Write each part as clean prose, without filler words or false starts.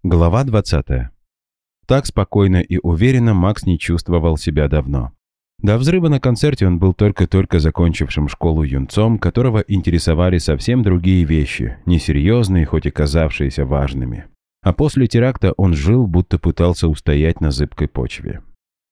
Глава 20. Так спокойно и уверенно Макс не чувствовал себя давно. До взрыва на концерте он был только-только закончившим школу юнцом, которого интересовали совсем другие вещи, несерьезные, хоть и казавшиеся важными. А после теракта он жил, будто пытался устоять на зыбкой почве.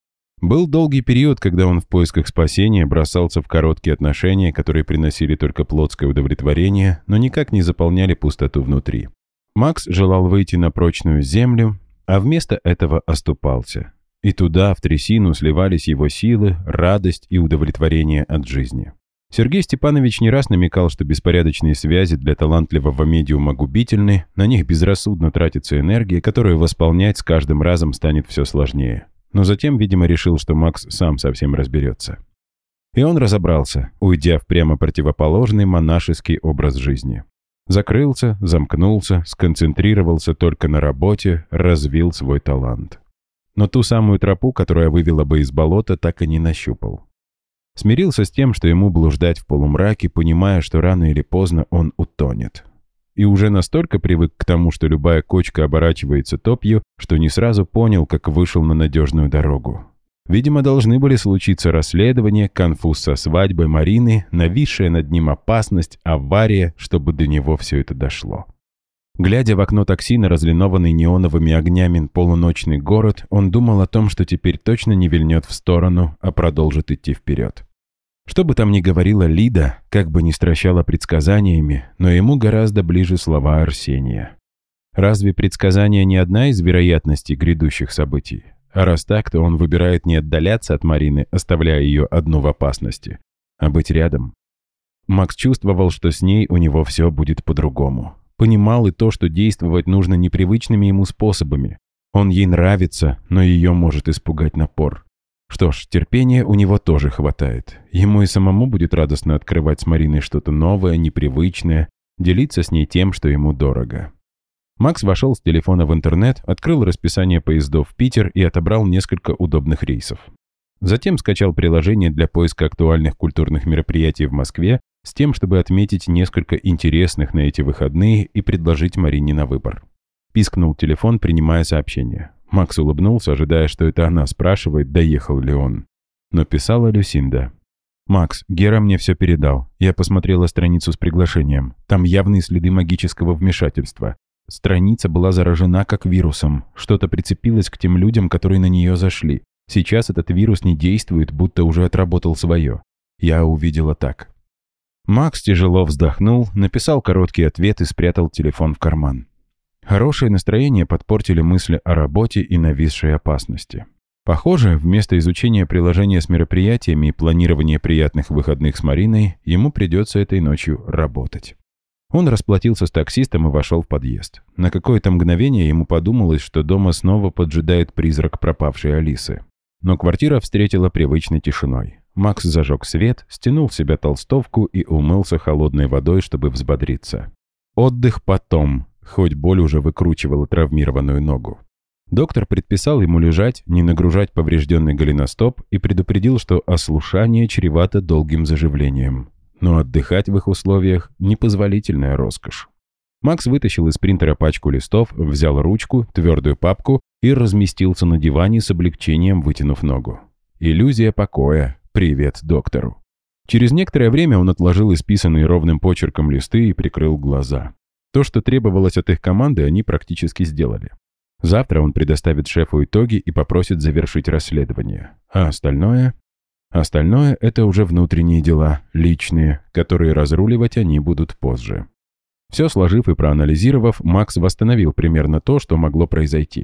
Был долгий период, когда он в поисках спасения бросался в короткие отношения, которые приносили только плотское удовлетворение, но никак не заполняли пустоту внутри. Макс желал выйти на прочную землю, а вместо этого оступался. И туда, в трясину, сливались его силы, радость и удовлетворение от жизни. Сергей Степанович не раз намекал, что беспорядочные связи для талантливого медиума губительны, на них безрассудно тратится энергия, которую восполнять с каждым разом станет все сложнее. Но затем, видимо, решил, что Макс сам совсем разберется. И он разобрался, уйдя в прямо противоположный монашеский образ жизни. Закрылся, замкнулся, сконцентрировался только на работе, развил свой талант. Но ту самую тропу, которая вывела бы из болота, так и не нащупал. Смирился с тем, что ему блуждать в полумраке, понимая, что рано или поздно он утонет. И уже настолько привык к тому, что любая кочка оборачивается топью, что не сразу понял, как вышел на надежную дорогу. Видимо, должны были случиться расследования, конфуз со свадьбой Марины, нависшая над ним опасность, авария, чтобы до него все это дошло. Глядя в окно такси на разлинованный неоновыми огнями полуночный город, он думал о том, что теперь точно не вильнет в сторону, а продолжит идти вперед. Что бы там ни говорила Лида, как бы ни стращала предсказаниями, но ему гораздо ближе слова Арсения. Разве предсказание не одна из вероятностей грядущих событий? А раз так, то он выбирает не отдаляться от Марины, оставляя ее одну в опасности, а быть рядом. Макс чувствовал, что с ней у него все будет по-другому. Понимал и то, что действовать нужно непривычными ему способами. Он ей нравится, но ее может испугать напор. Что ж, терпения у него тоже хватает. Ему и самому будет радостно открывать с Мариной что-то новое, непривычное, делиться с ней тем, что ему дорого. Макс вошел с телефона в интернет, открыл расписание поездов в Питер и отобрал несколько удобных рейсов. Затем скачал приложение для поиска актуальных культурных мероприятий в Москве с тем, чтобы отметить несколько интересных на эти выходные и предложить Марине на выбор. Пискнул телефон, принимая сообщение. Макс улыбнулся, ожидая, что это она спрашивает, доехал ли он. Но писала Люсинда. «Макс, Гера мне все передал. Я посмотрела страницу с приглашением. Там явные следы магического вмешательства. Страница была заражена как вирусом. Что-то прицепилось к тем людям, которые на нее зашли. Сейчас этот вирус не действует, будто уже отработал свое. Я увидела так». Макс тяжело вздохнул, написал короткий ответ и спрятал телефон в карман. Хорошее настроение подпортили мысли о работе и нависшей опасности. Похоже, вместо изучения приложения с мероприятиями и планирования приятных выходных с Мариной, ему придется этой ночью работать. Он расплатился с таксистом и вошел в подъезд. На какое-то мгновение ему подумалось, что дома снова поджидает призрак пропавшей Алисы. Но квартира встретила привычной тишиной. Макс зажег свет, стянул с себя толстовку и умылся холодной водой, чтобы взбодриться. Отдых потом, хоть боль уже выкручивала травмированную ногу. Доктор предписал ему лежать, не нагружать поврежденный голеностоп и предупредил, что ослушание чревато долгим заживлением. Но отдыхать в их условиях – непозволительная роскошь. Макс вытащил из принтера пачку листов, взял ручку, твердую папку и разместился на диване с облегчением, вытянув ногу. Иллюзия покоя. Привет доктору. Через некоторое время он отложил исписанные ровным почерком листы и прикрыл глаза. То, что требовалось от их команды, они практически сделали. Завтра он предоставит шефу итоги и попросит завершить расследование. А остальное? Остальное – это уже внутренние дела, личные, которые разруливать они будут позже. Все сложив и проанализировав, Макс восстановил примерно то, что могло произойти.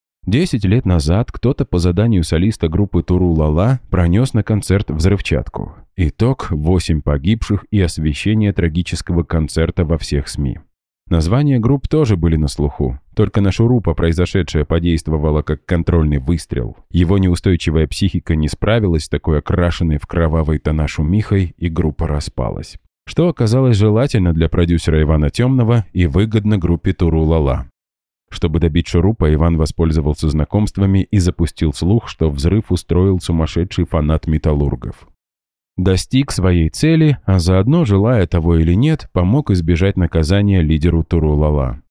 10 лет назад кто-то по заданию солиста группы Туру-Ла-Ла пронес на концерт взрывчатку. Итог – 8 погибших и освещение трагического концерта во всех СМИ. Названия групп тоже были на слуху, только на Шурупа произошедшее подействовало как контрольный выстрел. Его неустойчивая психика не справилась с такой окрашенной в кровавые тона шумихой, и группа распалась. Что оказалось желательно для продюсера Ивана Темного и выгодно группе Туру-Ла-Ла. Чтобы добить Шурупа, Иван воспользовался знакомствами и запустил слух, что взрыв устроил сумасшедший фанат металлургов. Достиг своей цели, а заодно, желая того или нет, помог избежать наказания лидеру Туру-Ла-Ла.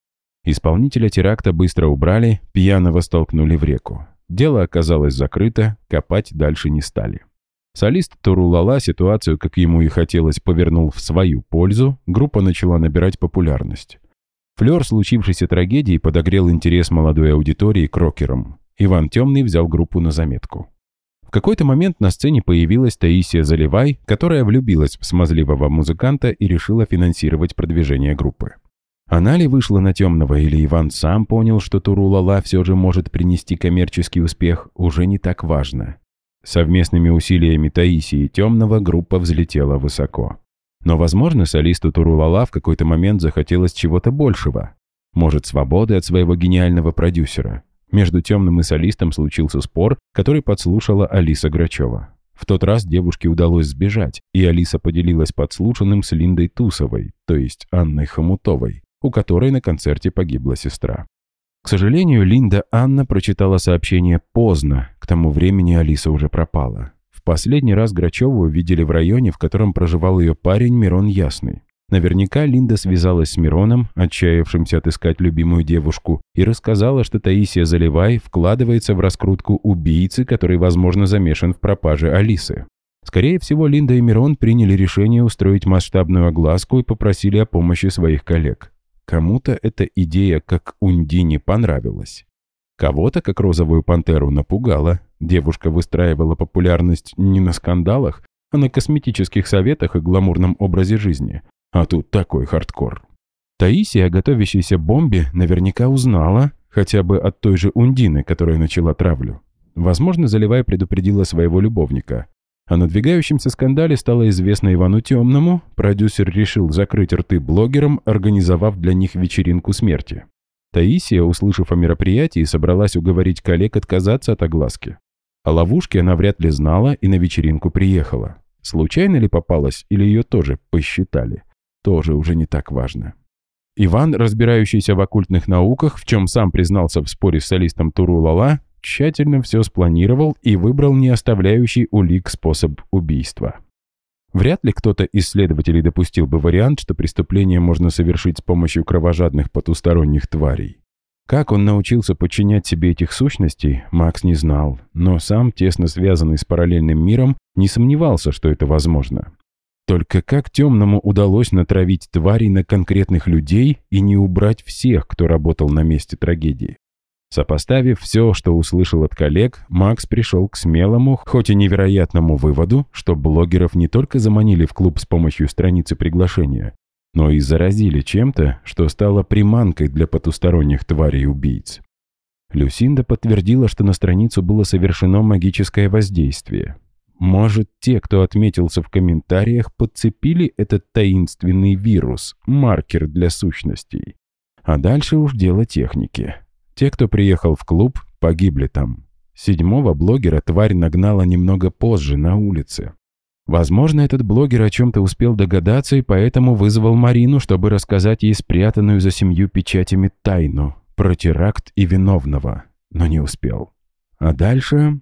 Исполнителя теракта быстро убрали, пьяного столкнули в реку. Дело оказалось закрыто, копать дальше не стали. Солист Турулала ситуацию, как ему и хотелось, повернул в свою пользу, группа начала набирать популярность. Флёр случившейся трагедии подогрел интерес молодой аудитории к рокерам. Иван Темный взял группу на заметку. В какой-то момент на сцене появилась Таисия Заливай, которая влюбилась в смазливого музыканта и решила финансировать продвижение группы. Она ли вышла на Темного, или Иван сам понял, что Турулала все же может принести коммерческий успех, уже не так важно. Совместными усилиями Таисии и Темного группа взлетела высоко. Но, возможно, солисту Турулала в какой-то момент захотелось чего-то большего. Может, свободы от своего гениального продюсера. Между Темным и солистом случился спор, который подслушала Алиса Грачева. В тот раз девушке удалось сбежать, и Алиса поделилась подслушанным с Линдой Тусовой, то есть Анной Хомутовой, у которой на концерте погибла сестра. К сожалению, Линда Анна прочитала сообщение поздно, к тому времени Алиса уже пропала. В последний раз Грачеву видели в районе, в котором проживал ее парень Мирон Ясный. Наверняка Линда связалась с Мироном, отчаявшимся отыскать любимую девушку, и рассказала, что Таисия Заливай вкладывается в раскрутку убийцы, который, возможно, замешан в пропаже Алисы. Скорее всего, Линда и Мирон приняли решение устроить масштабную огласку и попросили о помощи своих коллег. Кому-то эта идея, как Ундине, понравилась. Кого-то, как Розовую Пантеру, напугала. Девушка выстраивала популярность не на скандалах, а на косметических советах и гламурном образе жизни. А тут такой хардкор. Таисия о готовящейся бомбе наверняка узнала, хотя бы от той же Ундины, которая начала травлю. Возможно, Заливай предупредила своего любовника. О надвигающемся скандале стало известно Ивану Темному, продюсер решил закрыть рты блогерам, организовав для них вечеринку смерти. Таисия, услышав о мероприятии, собралась уговорить коллег отказаться от огласки. О ловушке она вряд ли знала и на вечеринку приехала. Случайно ли попалась или ее тоже посчитали? Тоже уже не так важно. Иван, разбирающийся в оккультных науках, в чем сам признался в споре с солистом Турулала, тщательно все спланировал и выбрал не оставляющий улик способ убийства. Вряд ли кто-то из следователей допустил бы вариант, что преступление можно совершить с помощью кровожадных потусторонних тварей. Как он научился подчинять себе этих сущностей, Макс не знал, но сам, тесно связанный с параллельным миром, не сомневался, что это возможно. Только как Темному удалось натравить тварей на конкретных людей и не убрать всех, кто работал на месте трагедии? Сопоставив все, что услышал от коллег, Макс пришел к смелому, хоть и невероятному выводу, что блогеров не только заманили в клуб с помощью страницы приглашения, но и заразили чем-то, что стало приманкой для потусторонних тварей-убийц. Люсинда подтвердила, что на страницу было совершено магическое воздействие. Может, те, кто отметился в комментариях, подцепили этот таинственный вирус, маркер для сущностей. А дальше уж дело техники. Те, кто приехал в клуб, погибли там. 7-го блогера тварь нагнала немного позже, на улице. Возможно, этот блогер о чем-то успел догадаться и поэтому вызвал Марину, чтобы рассказать ей спрятанную за 7 печатями тайну про теракт и виновного, но не успел. А дальше...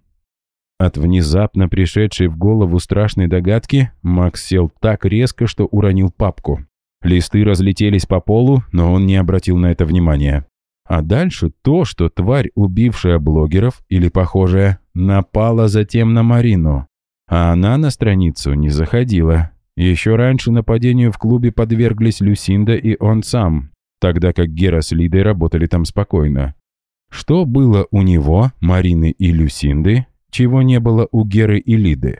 От внезапно пришедшей в голову страшной догадки Макс сел так резко, что уронил папку. Листы разлетелись по полу, но он не обратил на это внимания. А дальше то, что тварь, убившая блогеров, или похожая, напала затем на Марину. А она на страницу не заходила. Еще раньше нападению в клубе подверглись Люсинда и он сам, тогда как Гера с Лидой работали там спокойно. Что было у него, Марины и Люсинды, чего не было у Геры и Лиды?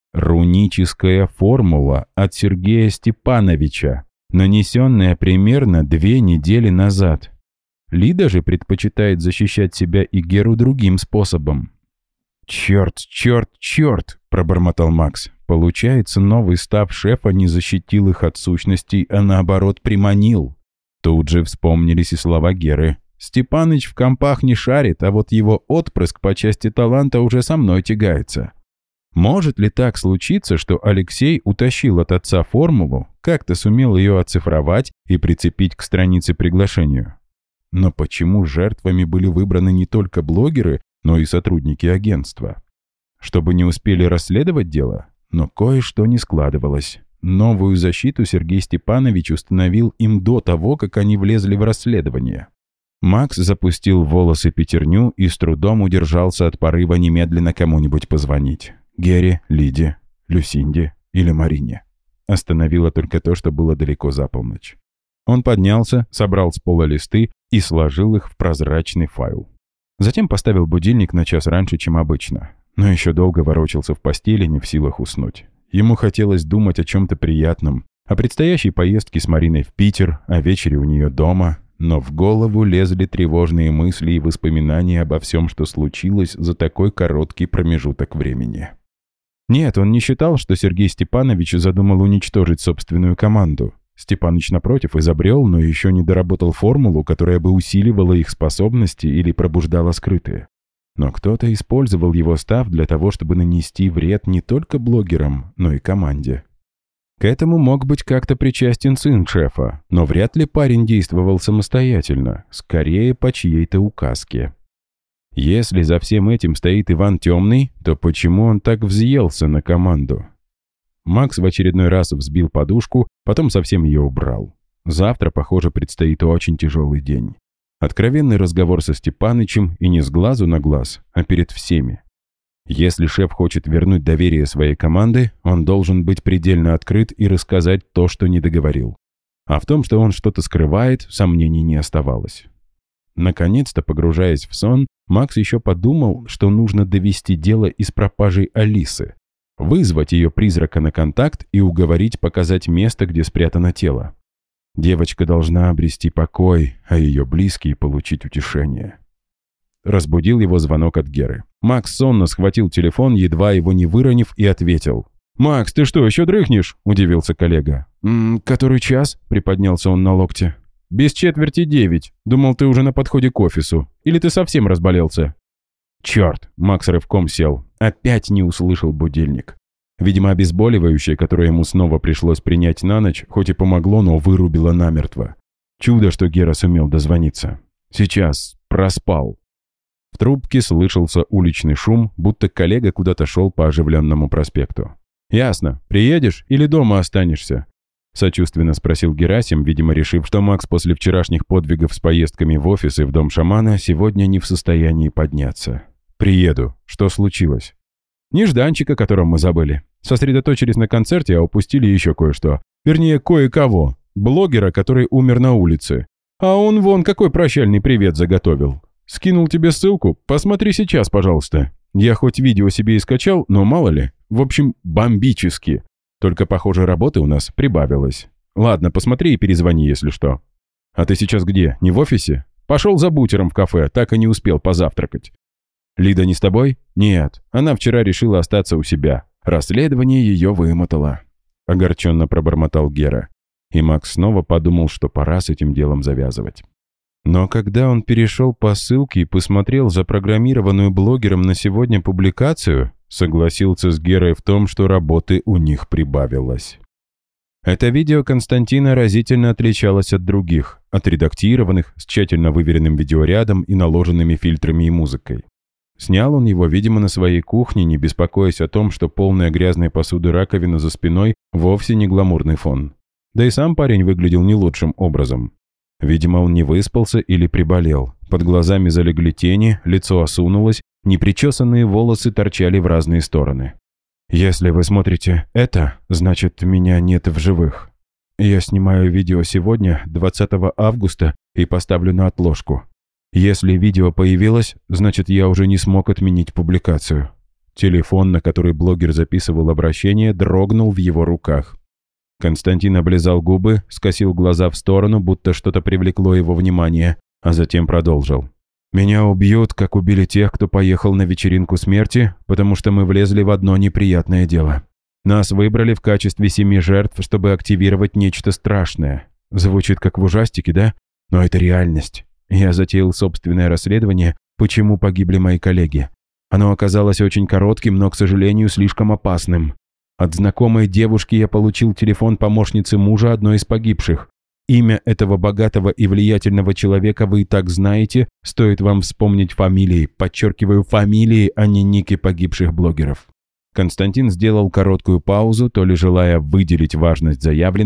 Руническая формула от Сергея Степановича, нанесенная примерно 2 недели назад. Лида же предпочитает защищать себя и Геру другим способом. «Черт, черт, черт!» – пробормотал Макс. Получается, новый став шефа не защитил их от сущностей, а наоборот приманил. Тут же вспомнились и слова Геры. Степаныч в компах не шарит, а вот его отпрыск по части таланта уже со мной тягается. Может ли так случиться, что Алексей утащил от отца формулу, как-то сумел ее оцифровать и прицепить к странице приглашению? Но почему жертвами были выбраны не только блогеры, но и сотрудники агентства? Чтобы не успели расследовать дело? Но кое-что не складывалось. Новую защиту Сергей Степанович установил им до того, как они влезли в расследование. Макс запустил в волосы пятерню и с трудом удержался от порыва немедленно кому-нибудь позвонить. Гере, Лиде, Люсинде или Марине. Остановило только то, что было далеко за полночь. Он поднялся, собрал с пола листы и сложил их в прозрачный файл. Затем поставил будильник на час раньше, чем обычно. Но еще долго ворочался в постели, не в силах уснуть. Ему хотелось думать о чем-то приятном, о предстоящей поездке с Мариной в Питер, о вечере у нее дома, но в голову лезли тревожные мысли и воспоминания обо всем, что случилось за такой короткий промежуток времени. Нет, он не считал, что Сергей Степанович задумал уничтожить собственную команду. Степаныч, напротив, изобрел, но еще не доработал формулу, которая бы усиливала их способности или пробуждала скрытые. Но кто-то использовал его став для того, чтобы нанести вред не только блогерам, но и команде. К этому мог быть как-то причастен сын шефа, но вряд ли парень действовал самостоятельно, скорее по чьей-то указке. Если за всем этим стоит Иван Темный, то почему он так взъелся на команду? Макс в очередной раз взбил подушку, потом совсем ее убрал. Завтра, похоже, предстоит очень тяжелый день. Откровенный разговор со Степанычем и не с глазу на глаз, а перед всеми. Если шеф хочет вернуть доверие своей команды, он должен быть предельно открыт и рассказать то, что не договорил. А в том, что он что-то скрывает, сомнений не оставалось. Наконец-то, погружаясь в сон, Макс еще подумал, что нужно довести дело и с пропажей Алисы, вызвать ее призрака на контакт и уговорить показать место, где спрятано тело. Девочка должна обрести покой, а ее близкие получить утешение. Разбудил его звонок от Геры. Макс сонно схватил телефон, едва его не выронив, и ответил. «Макс, ты что, еще дрыхнешь?» – удивился коллега. «Который час?» – приподнялся он на локте. «Без четверти 9. Думал, ты уже на подходе к офису. Или ты совсем разболелся?» «Черт!» – Макс рывком сел. Опять не услышал будильник. Видимо, обезболивающее, которое ему снова пришлось принять на ночь, хоть и помогло, но вырубило намертво. Чудо, что Гера сумел дозвониться. Сейчас проспал. В трубке слышался уличный шум, будто коллега куда-то шел по оживленному проспекту. «Ясно. Приедешь или дома останешься?» Сочувственно спросил Герасим, видимо, решив, что Макс после вчерашних подвигов с поездками в офис и в дом шамана сегодня не в состоянии подняться. «Приеду. Что случилось?» «Нежданчик, о котором мы забыли. Сосредоточились на концерте, а упустили еще кое-что. Вернее, кое-кого. Блогера, который умер на улице. А он вон какой прощальный привет заготовил. Скинул тебе ссылку? Посмотри сейчас, пожалуйста. Я хоть видео себе и скачал, но мало ли. В общем, бомбически. Только, похоже, работы у нас прибавилось. Ладно, посмотри и перезвони, если что. А ты сейчас где? Не в офисе? Пошел за бутером в кафе, так и не успел позавтракать. Лида не с тобой? Нет. Она вчера решила остаться у себя. Расследование ее вымотало. Огорченно пробормотал Гера. И Макс снова подумал, что пора с этим делом завязывать. Но когда он перешел по ссылке и посмотрел запрограммированную блогером на сегодня публикацию, согласился с Герой в том, что работы у них прибавилось. Это видео Константина разительно отличалось от других, отредактированных, с тщательно выверенным видеорядом и наложенными фильтрами и музыкой. Снял он его, видимо, на своей кухне, не беспокоясь о том, что полная грязной посуды раковина за спиной вовсе не гламурный фон. Да и сам парень выглядел не лучшим образом. Видимо, он не выспался или приболел. Под глазами залегли тени, лицо осунулось, непричесанные волосы торчали в разные стороны. «Если вы смотрите это, значит, меня нет в живых. Я снимаю видео сегодня, 20 августа, и поставлю на отложку. Если видео появилось, значит, я уже не смог отменить публикацию». Телефон, на который блогер записывал обращение, дрогнул в его руках. Константин облизал губы, скосил глаза в сторону, будто что-то привлекло его внимание, а затем продолжил. «Меня убьют, как убили тех, кто поехал на вечеринку смерти, потому что мы влезли в одно неприятное дело. Нас выбрали в качестве 7 жертв, чтобы активировать нечто страшное. Звучит как в ужастике, да? Но это реальность. Я затеял собственное расследование, почему погибли мои коллеги. Оно оказалось очень коротким, но, к сожалению, слишком опасным. От знакомой девушки я получил телефон помощницы мужа одной из погибших. Имя этого богатого и влиятельного человека вы и так знаете, стоит вам вспомнить фамилии, подчеркиваю, фамилии, а не ники погибших блогеров». Константин сделал короткую паузу, то ли желая выделить важность заявленного,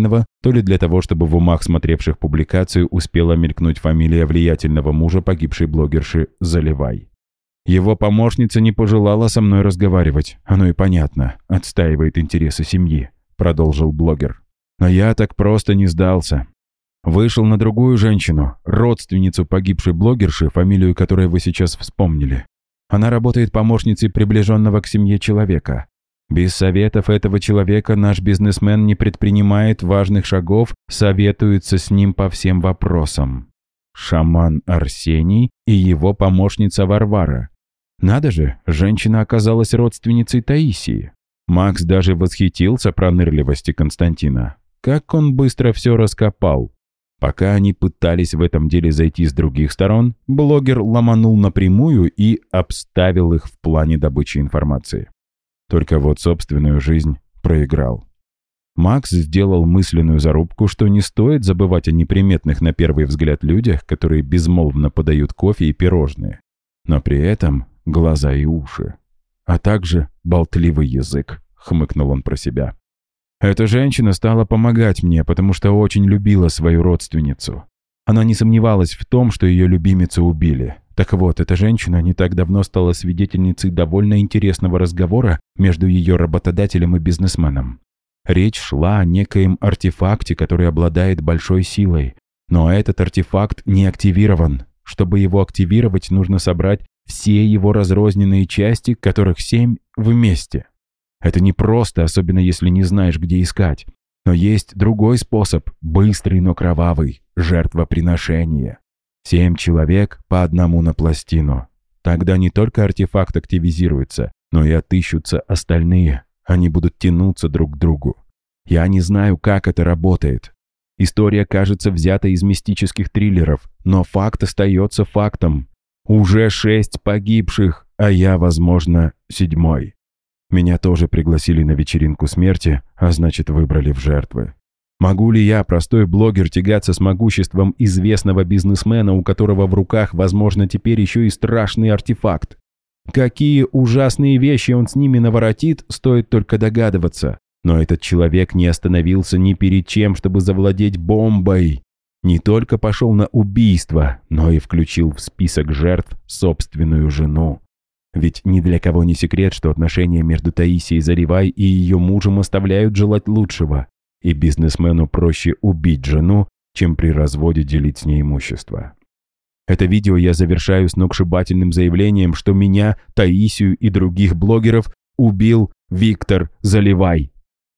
то ли для того, чтобы в умах смотревших публикацию успела мелькнуть фамилия влиятельного мужа погибшей блогерши Заливай. Его помощница не пожелала со мной разговаривать. Оно и понятно, отстаивает интересы семьи, продолжил блогер. Но я так просто не сдался. Вышел на другую женщину, родственницу погибшей блогерши, фамилию которой вы сейчас вспомнили. Она работает помощницей приближенного к семье человека. Без советов этого человека наш бизнесмен не предпринимает важных шагов, советуется с ним по всем вопросам. Шаман Арсений и его помощница Варвара. Надо же, женщина оказалась родственницей Таисии. Макс даже восхитился пронырливости Константина. Как он быстро все раскопал. Пока они пытались в этом деле зайти с других сторон, блогер ломанул напрямую и обставил их в плане добычи информации. Только вот собственную жизнь проиграл. Макс сделал мысленную зарубку, что не стоит забывать о неприметных на первый взгляд людях, которые безмолвно подают кофе и пирожные. Но при этом глаза и уши. А также болтливый язык, хмыкнул он про себя. Эта женщина стала помогать мне, потому что очень любила свою родственницу. Она не сомневалась в том, что ее любимицу убили. Так вот, эта женщина не так давно стала свидетельницей довольно интересного разговора между ее работодателем и бизнесменом. Речь шла о некоем артефакте, который обладает большой силой. Но этот артефакт не активирован. Чтобы его активировать, нужно собрать все его разрозненные части, которых 7 вместе. Это непросто, особенно если не знаешь, где искать. Но есть другой способ, быстрый, но кровавый – жертвоприношение. 7 человек по одному на пластину. Тогда не только артефакт активизируется, но и отыщутся остальные. Они будут тянуться друг к другу. Я не знаю, как это работает. История кажется взята из мистических триллеров, но факт остается фактом. Уже 6 погибших, а я, возможно, 7-й. Меня тоже пригласили на вечеринку смерти, а значит, выбрали в жертвы. Могу ли я, простой блогер, тягаться с могуществом известного бизнесмена, у которого в руках, возможно, теперь еще и страшный артефакт? Какие ужасные вещи он с ними наворотит, стоит только догадываться. Но этот человек не остановился ни перед чем, чтобы завладеть бомбой. Не только пошел на убийство, но и включил в список жертв собственную жену. Ведь ни для кого не секрет, что отношения между Таисией Заливай и ее мужем оставляют желать лучшего, и бизнесмену проще убить жену, чем при разводе делить с ней имущество. Это видео я завершаю сногсшибательным заявлением, что меня, Таисию и других блогеров убил Виктор Заливай.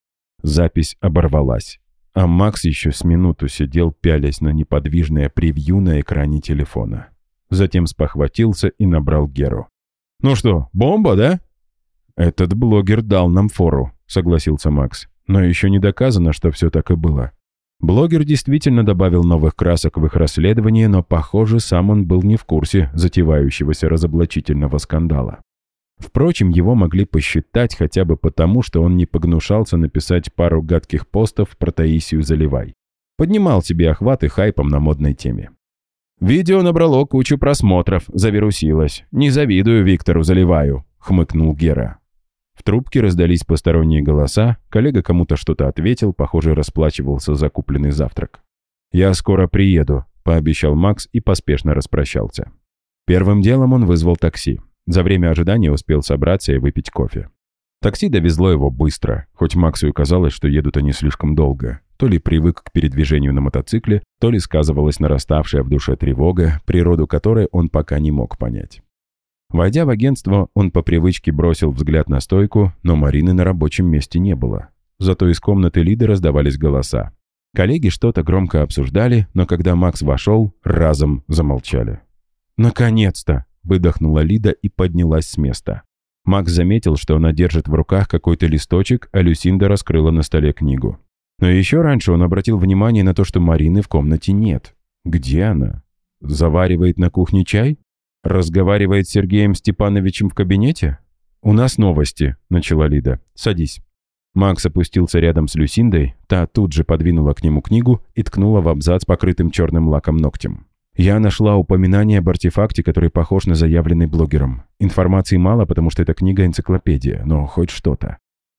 Запись оборвалась, а Макс еще с минуту сидел, пялясь на неподвижное превью на экране телефона. Затем спохватился и набрал Геру. «Ну что, бомба, да?» «Этот блогер дал нам фору», — согласился Макс. «Но еще не доказано, что все так и было». Блогер действительно добавил новых красок в их расследование, но, похоже, сам он был не в курсе затевающегося разоблачительного скандала. Впрочем, его могли посчитать хотя бы потому, что он не погнушался написать пару гадких постов про Таисию Заливай. Поднимал себе охваты хайпом на модной теме. «Видео набрало кучу просмотров, завирусилось. Не завидую Виктору Заливаю», — хмыкнул Гера. В трубке раздались посторонние голоса, коллега кому-то что-то ответил, похоже, расплачивался за купленный завтрак. «Я скоро приеду», — пообещал Макс и поспешно распрощался. Первым делом он вызвал такси. За время ожидания успел собраться и выпить кофе. Такси довезло его быстро, хоть Максу и казалось, что едут они слишком долго. То ли привык к передвижению на мотоцикле, то ли сказывалась нараставшая в душе тревога, природу которой он пока не мог понять. Войдя в агентство, он по привычке бросил взгляд на стойку, но Марины на рабочем месте не было. Зато из комнаты Лиды раздавались голоса. Коллеги что-то громко обсуждали, но когда Макс вошел, разом замолчали. «Наконец-то!» — выдохнула Лида и поднялась с места. Макс заметил, что она держит в руках какой-то листочек, а Люсинда раскрыла на столе книгу. Но еще раньше он обратил внимание на то, что Марины в комнате нет. Где она? Заваривает на кухне чай? Разговаривает с Сергеем Степановичем в кабинете? «У нас новости», — начала Лида. «Садись». Макс опустился рядом с Люсиндой, та тут же подвинула к нему книгу и ткнула в абзац покрытым черным лаком ногтем. «Я нашла упоминание об артефакте, который похож на заявленный блогером. Информации мало, потому что эта книга-энциклопедия, но хоть что-то.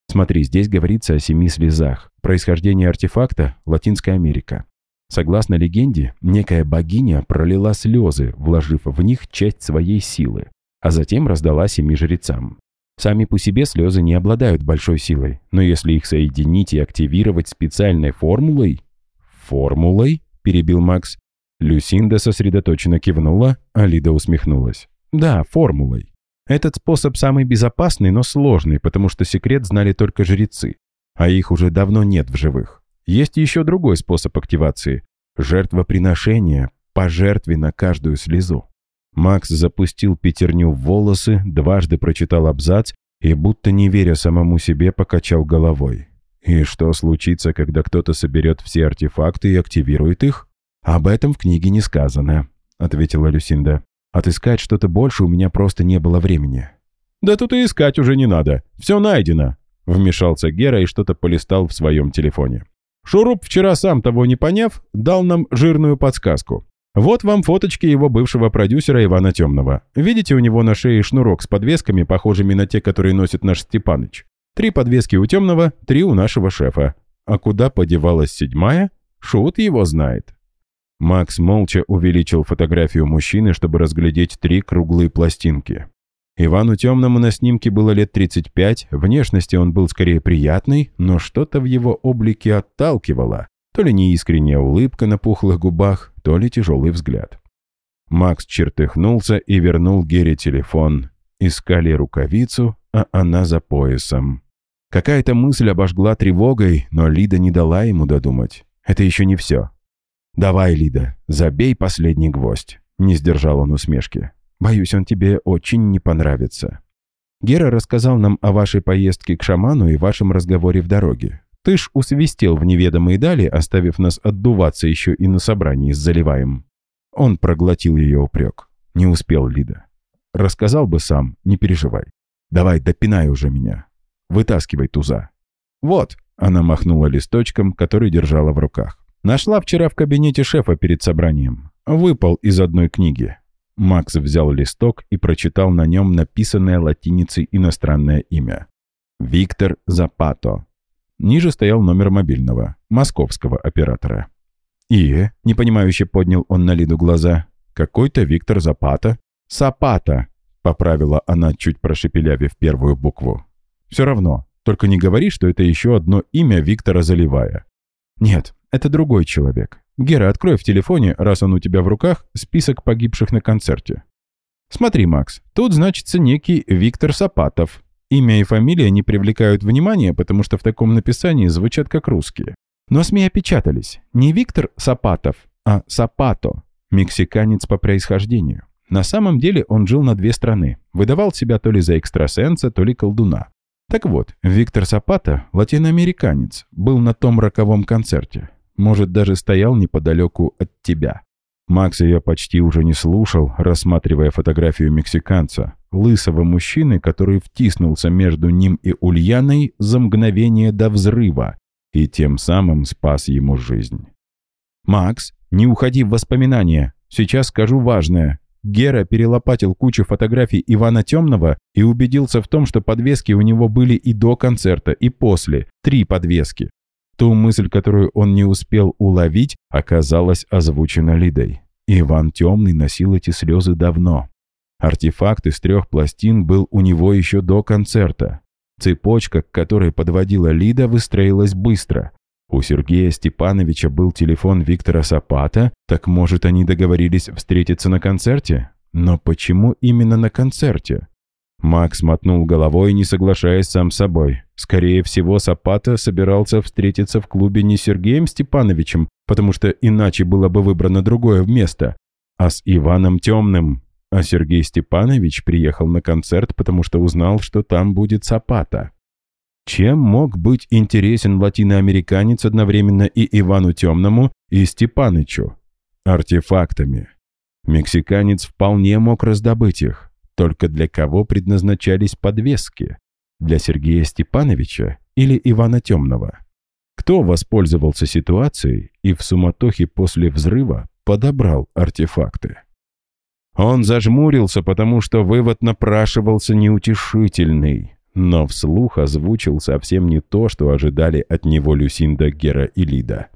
Смотри, здесь говорится о 7 слезах. Происхождение артефакта – Латинская Америка. Согласно легенде, некая богиня пролила слезы, вложив в них часть своей силы, а затем раздала 7 жрецам. Сами по себе слезы не обладают большой силой, но если их соединить и активировать специальной формулой... «Формулой?» – перебил Макс. Люсинда сосредоточенно кивнула, а Лида усмехнулась. «Да, формулой. Этот способ самый безопасный, но сложный, потому что секрет знали только жрецы, а их уже давно нет в живых. Есть еще другой способ активации – жертвоприношение, пожертви на каждую слезу». Макс запустил пятерню в волосы, дважды прочитал абзац и, будто не веря самому себе, покачал головой. «И что случится, когда кто-то соберет все артефакты и активирует их?» «Об этом в книге не сказано», — ответила Люсинда. «Отыскать что-то больше у меня просто не было времени». «Да тут и искать уже не надо. Все найдено», — вмешался Гера и что-то полистал в своем телефоне. «Шуруп, вчера сам того не поняв, дал нам жирную подсказку. Вот вам фоточки его бывшего продюсера Ивана Темного. Видите, у него на шее шнурок с подвесками, похожими на те, которые носит наш Степаныч. 3 подвески у Темного, 3 у нашего шефа. А куда подевалась 7-я? Шут его знает». Макс молча увеличил фотографию мужчины, чтобы разглядеть 3 круглые пластинки. Ивану Темному на снимке было лет 35, внешности он был скорее приятный, но что-то в его облике отталкивало. То ли неискренняя улыбка на пухлых губах, то ли тяжелый взгляд. Макс чертыхнулся и вернул Гере телефон. Искали рукавицу, а она за поясом. Какая-то мысль обожгла тревогой, но Лида не дала ему додумать. Это еще не все. «Давай, Лида, забей последний гвоздь», — не сдержал он усмешки. «Боюсь, он тебе очень не понравится. Гера рассказал нам о вашей поездке к шаману и вашем разговоре в дороге. Ты ж усвистел в неведомые дали, оставив нас отдуваться еще и на собрании с Заливаем». Он проглотил ее упрек. Не успел, Лида. «Рассказал бы сам, не переживай. Давай, допинай уже меня. Вытаскивай туза». «Вот», — она махнула листочком, который держала в руках. «Нашла вчера в кабинете шефа перед собранием. Выпал из одной книги». Макс взял листок и прочитал на нем написанное латиницей иностранное имя. «Виктор Запато». Ниже стоял номер мобильного, московского оператора. Непонимающе поднял он на Лиду глаза. «Какой-то Виктор Запато». «Сапата», — поправила она, чуть прошепелявив первую букву. «Все равно, только не говори, что это еще одно имя Виктора Заливая». «Нет, это другой человек. Гера, открой в телефоне, раз он у тебя в руках, список погибших на концерте». «Смотри, Макс, тут значится некий Виктор Сапатов. Имя и фамилия не привлекают внимания, потому что в таком написании звучат как русские. Но СМИ опечатались. Не Виктор Сапатов, а Сапато, мексиканец по происхождению. На самом деле он жил на 2 страны, выдавал себя то ли за экстрасенса, то ли колдуна. Так вот, Виктор Сапато, латиноамериканец, был на том роковом концерте. Может, даже стоял неподалеку от тебя». Макс ее почти уже не слушал, рассматривая фотографию мексиканца, лысого мужчины, который втиснулся между ним и Ульяной за мгновение до взрыва и тем самым спас ему жизнь. «Макс, не уходи в воспоминания. Сейчас скажу важное. Гера перелопатил кучу фотографий Ивана Темного и убедился в том, что подвески у него были и до концерта, и после. 3 подвески. Ту мысль, которую он не успел уловить, оказалась озвучена Лидой. Иван Темный носил эти слезы давно. Артефакт из 3 пластин был у него еще до концерта. Цепочка, к которой подводила Лида, выстроилась быстро. У Сергея Степановича был телефон Виктора Сапата, так может, они договорились встретиться на концерте? Но почему именно на концерте? Макс мотнул головой, не соглашаясь сам с собой. Скорее всего, Сапата собирался встретиться в клубе не с Сергеем Степановичем, потому что иначе было бы выбрано другое место, а с Иваном Темным. А Сергей Степанович приехал на концерт, потому что узнал, что там будет Сапата. Чем мог быть интересен латиноамериканец одновременно и Ивану Темному, и Степанычу? Артефактами. Мексиканец вполне мог раздобыть их. Только для кого предназначались подвески? Для Сергея Степановича или Ивана Темного? Кто воспользовался ситуацией и в суматохе после взрыва подобрал артефакты? Он зажмурился, потому что вывод напрашивался неутешительный. но вслух озвучил совсем не то, что ожидали от него Люсинда, Гера и Лида.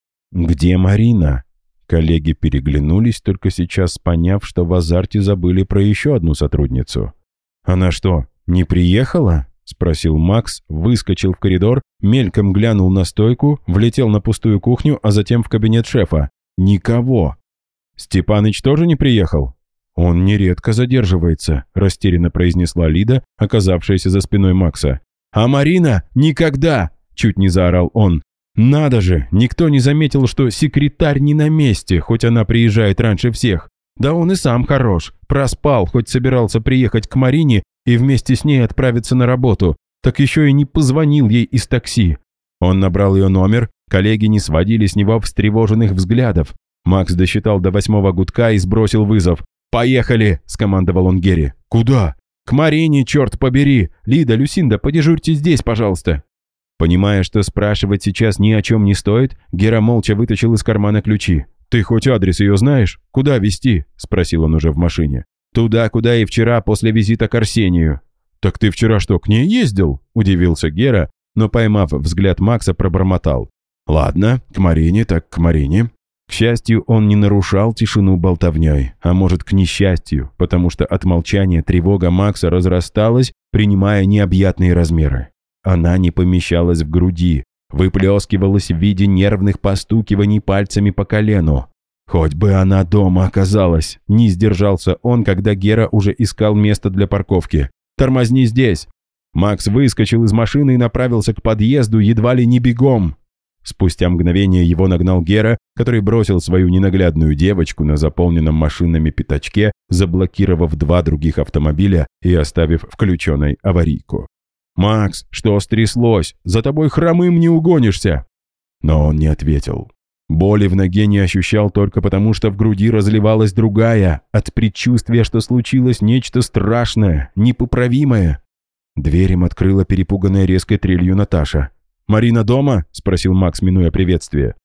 «Где Марина?» Коллеги переглянулись, только сейчас поняв, что в азарте забыли про еще одну сотрудницу. «Она что, не приехала?» — спросил Макс, выскочил в коридор, мельком глянул на стойку, влетел на пустую кухню, а затем в кабинет шефа. «Никого!» «Степаныч тоже не приехал?» «Он нередко задерживается», — растерянно произнесла Лида, оказавшаяся за спиной Макса. «А Марина никогда!» — чуть не заорал он. «Надо же, никто не заметил, что секретарь не на месте, хоть она приезжает раньше всех. Да он и сам хорош, проспал, хоть собирался приехать к Марине и вместе с ней отправиться на работу, так еще и не позвонил ей из такси». Он набрал ее номер, коллеги не сводили с него встревоженных взглядов. Макс досчитал до 8-го гудка и сбросил вызов. «Поехали!» – скомандовал он Гере. «Куда?» «К Марине, черт побери! Лида, Люсинда, подежурьте здесь, пожалуйста!» Понимая, что спрашивать сейчас ни о чем не стоит, Гера молча вытащил из кармана ключи. «Ты хоть адрес ее знаешь? Куда везти?» – спросил он уже в машине. «Туда, куда и вчера после визита к Арсению». «Так ты вчера что, к ней ездил?» – удивился Гера, но, поймав взгляд Макса, пробормотал. «Ладно, к Марине так к Марине». К счастью, он не нарушал тишину болтовней, а может, к несчастью, потому что от молчания тревога Макса разрасталась, принимая необъятные размеры. Она не помещалась в груди, выплескивалась в виде нервных постукиваний пальцами по колену. «Хоть бы она дома оказалась!» – не сдержался он, когда Гера уже искал место для парковки. «Тормозни здесь!» Макс выскочил из машины и направился к подъезду едва ли не бегом. Спустя мгновение его нагнал Гера, который бросил свою ненаглядную девочку на заполненном машинами пятачке, заблокировав 2 других автомобиля и оставив включенной аварийку. «Макс, что стряслось? За тобой хромым не угонишься!» Но он не ответил. Боли в ноге не ощущал только потому, что в груди разливалась другая, от предчувствия, что случилось нечто страшное, непоправимое. Дверь им открыла перепуганная резкой трелью Наташа. «Марина дома?» – спросил Макс, минуя приветствие.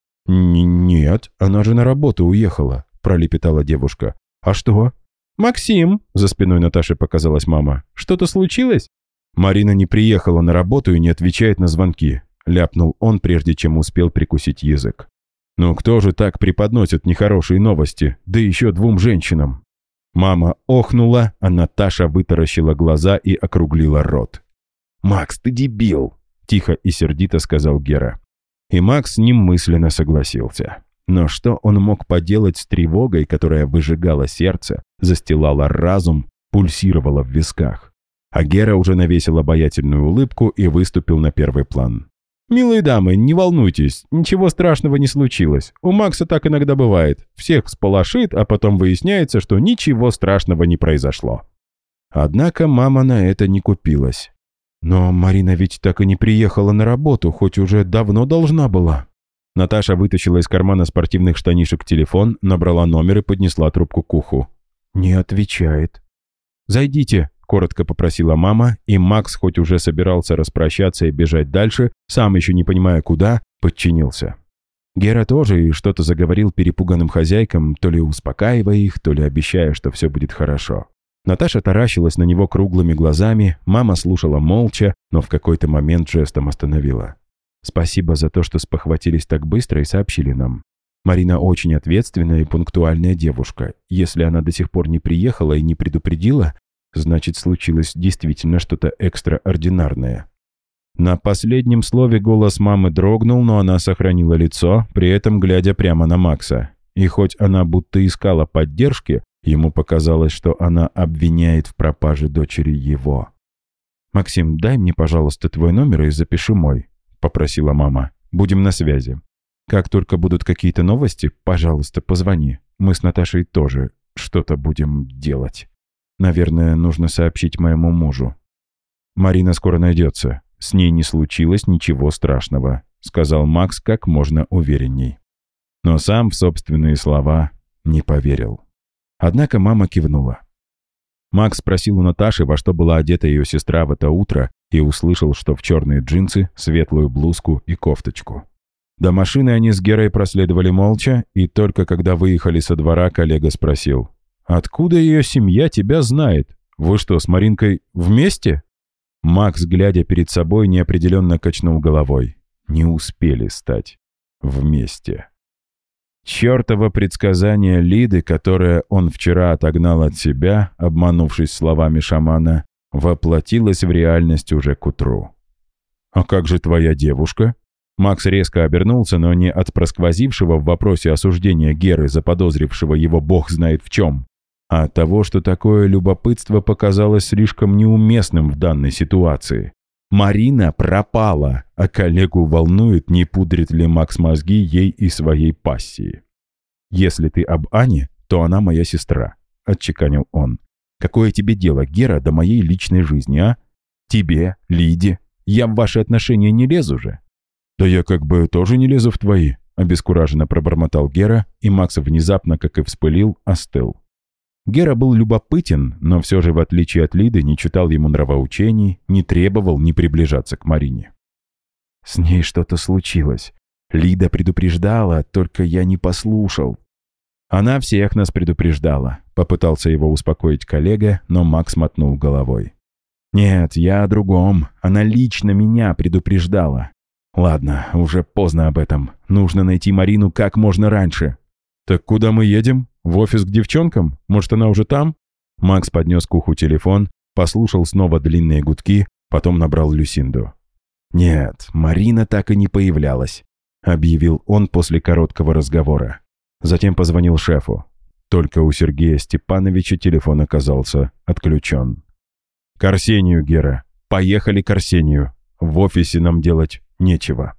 «Нет, она же на работу уехала», – пролепетала девушка. «А что?» «Максим!» – за спиной Наташи показалась мама. «Что-то случилось?» «Марина не приехала на работу и не отвечает на звонки», – ляпнул он, прежде чем успел прикусить язык. «Ну кто же так преподносит нехорошие новости, да еще 2 женщинам?» Мама охнула, а Наташа вытаращила глаза и округлила рот. «Макс, ты дебил!» – тихо и сердито сказал Гера. И Макс с ним мысленно согласился. Но что он мог поделать с тревогой, которая выжигала сердце, застилала разум, пульсировала в висках? А Гера уже навесил обаятельную улыбку и выступил на первый план. «Милые дамы, не волнуйтесь, ничего страшного не случилось. У Макса так иногда бывает. Всех всполошит, а потом выясняется, что ничего страшного не произошло». Однако мама на это не купилась. «Но Марина ведь так и не приехала на работу, хоть уже давно должна была». Наташа вытащила из кармана спортивных штанишек телефон, набрала номер и поднесла трубку к уху. «Не отвечает». «Зайдите», — коротко попросила мама, и Макс, хоть уже собирался распрощаться и бежать дальше, сам еще не понимая куда, подчинился. Гера тоже и что-то заговорил перепуганным хозяйкам, то ли успокаивая их, то ли обещая, что все будет хорошо. Наташа таращилась на него круглыми глазами, мама слушала молча, но в какой-то момент жестом остановила. «Спасибо за то, что спохватились так быстро и сообщили нам. Марина очень ответственная и пунктуальная девушка. Если она до сих пор не приехала и не предупредила, значит, случилось действительно что-то экстраординарное». На последнем слове голос мамы дрогнул, но она сохранила лицо, при этом глядя прямо на Макса. И хоть она будто искала поддержки, ему показалось, что она обвиняет в пропаже дочери его. «Максим, дай мне, пожалуйста, твой номер и запиши мой», — попросила мама. «Будем на связи. Как только будут какие-то новости, пожалуйста, позвони. Мы с Наташей тоже что-то будем делать. Наверное, нужно сообщить моему мужу». «Марина скоро найдется. С ней не случилось ничего страшного», — сказал Макс как можно уверенней. Но сам в собственные слова не поверил. Однако мама кивнула. Макс спросил у Наташи, во что была одета ее сестра в это утро, и услышал, что в черные джинсы, светлую блузку и кофточку. До машины они с Герой проследовали молча, и только когда выехали со двора, коллега спросил: «Откуда ее семья тебя знает? Вы что, с Маринкой вместе?» Макс, глядя перед собой, неопределенно качнул головой. Не успели стать вместе. Чёртово предсказание Лиды, которое он вчера отогнал от себя, обманувшись словами шамана, воплотилось в реальность уже к утру. «А как же твоя девушка?» Макс резко обернулся, но не от просквозившего в вопросе осуждения Геры, заподозрившего его бог знает в чем, а от того, что такое любопытство показалось слишком неуместным в данной ситуации. Марина пропала, а коллегу волнует, не пудрит ли Макс мозги ей и своей пассии. «Если ты об Ане, то она моя сестра», — отчеканил он. «Какое тебе дело, Гера, до моей личной жизни, а? Тебе, Лиде, я в ваши отношения не лезу же». «Да я как бы тоже не лезу в твои», — обескураженно пробормотал Гера, и Макс внезапно, как и вспылил, остыл. Гера был любопытен, но все же, в отличие от Лиды, не читал ему нравоучений, не требовал не приближаться к Марине. «С ней что-то случилось. Лида предупреждала, только я не послушал». «Она всех нас предупреждала», — попытался его успокоить коллега, но Макс мотнул головой. «Нет, я о другом. Она лично меня предупреждала. Ладно, уже поздно об этом. Нужно найти Марину как можно раньше». «Так куда мы едем? В офис к девчонкам? Может, она уже там?» Макс поднес к уху телефон, послушал снова длинные гудки, потом набрал Люсинду. «Нет, Марина так и не появлялась», — объявил он после короткого разговора. Затем позвонил шефу. Только у Сергея Степановича телефон оказался отключен. «К Арсению, Гера. Поехали к Арсению. В офисе нам делать нечего».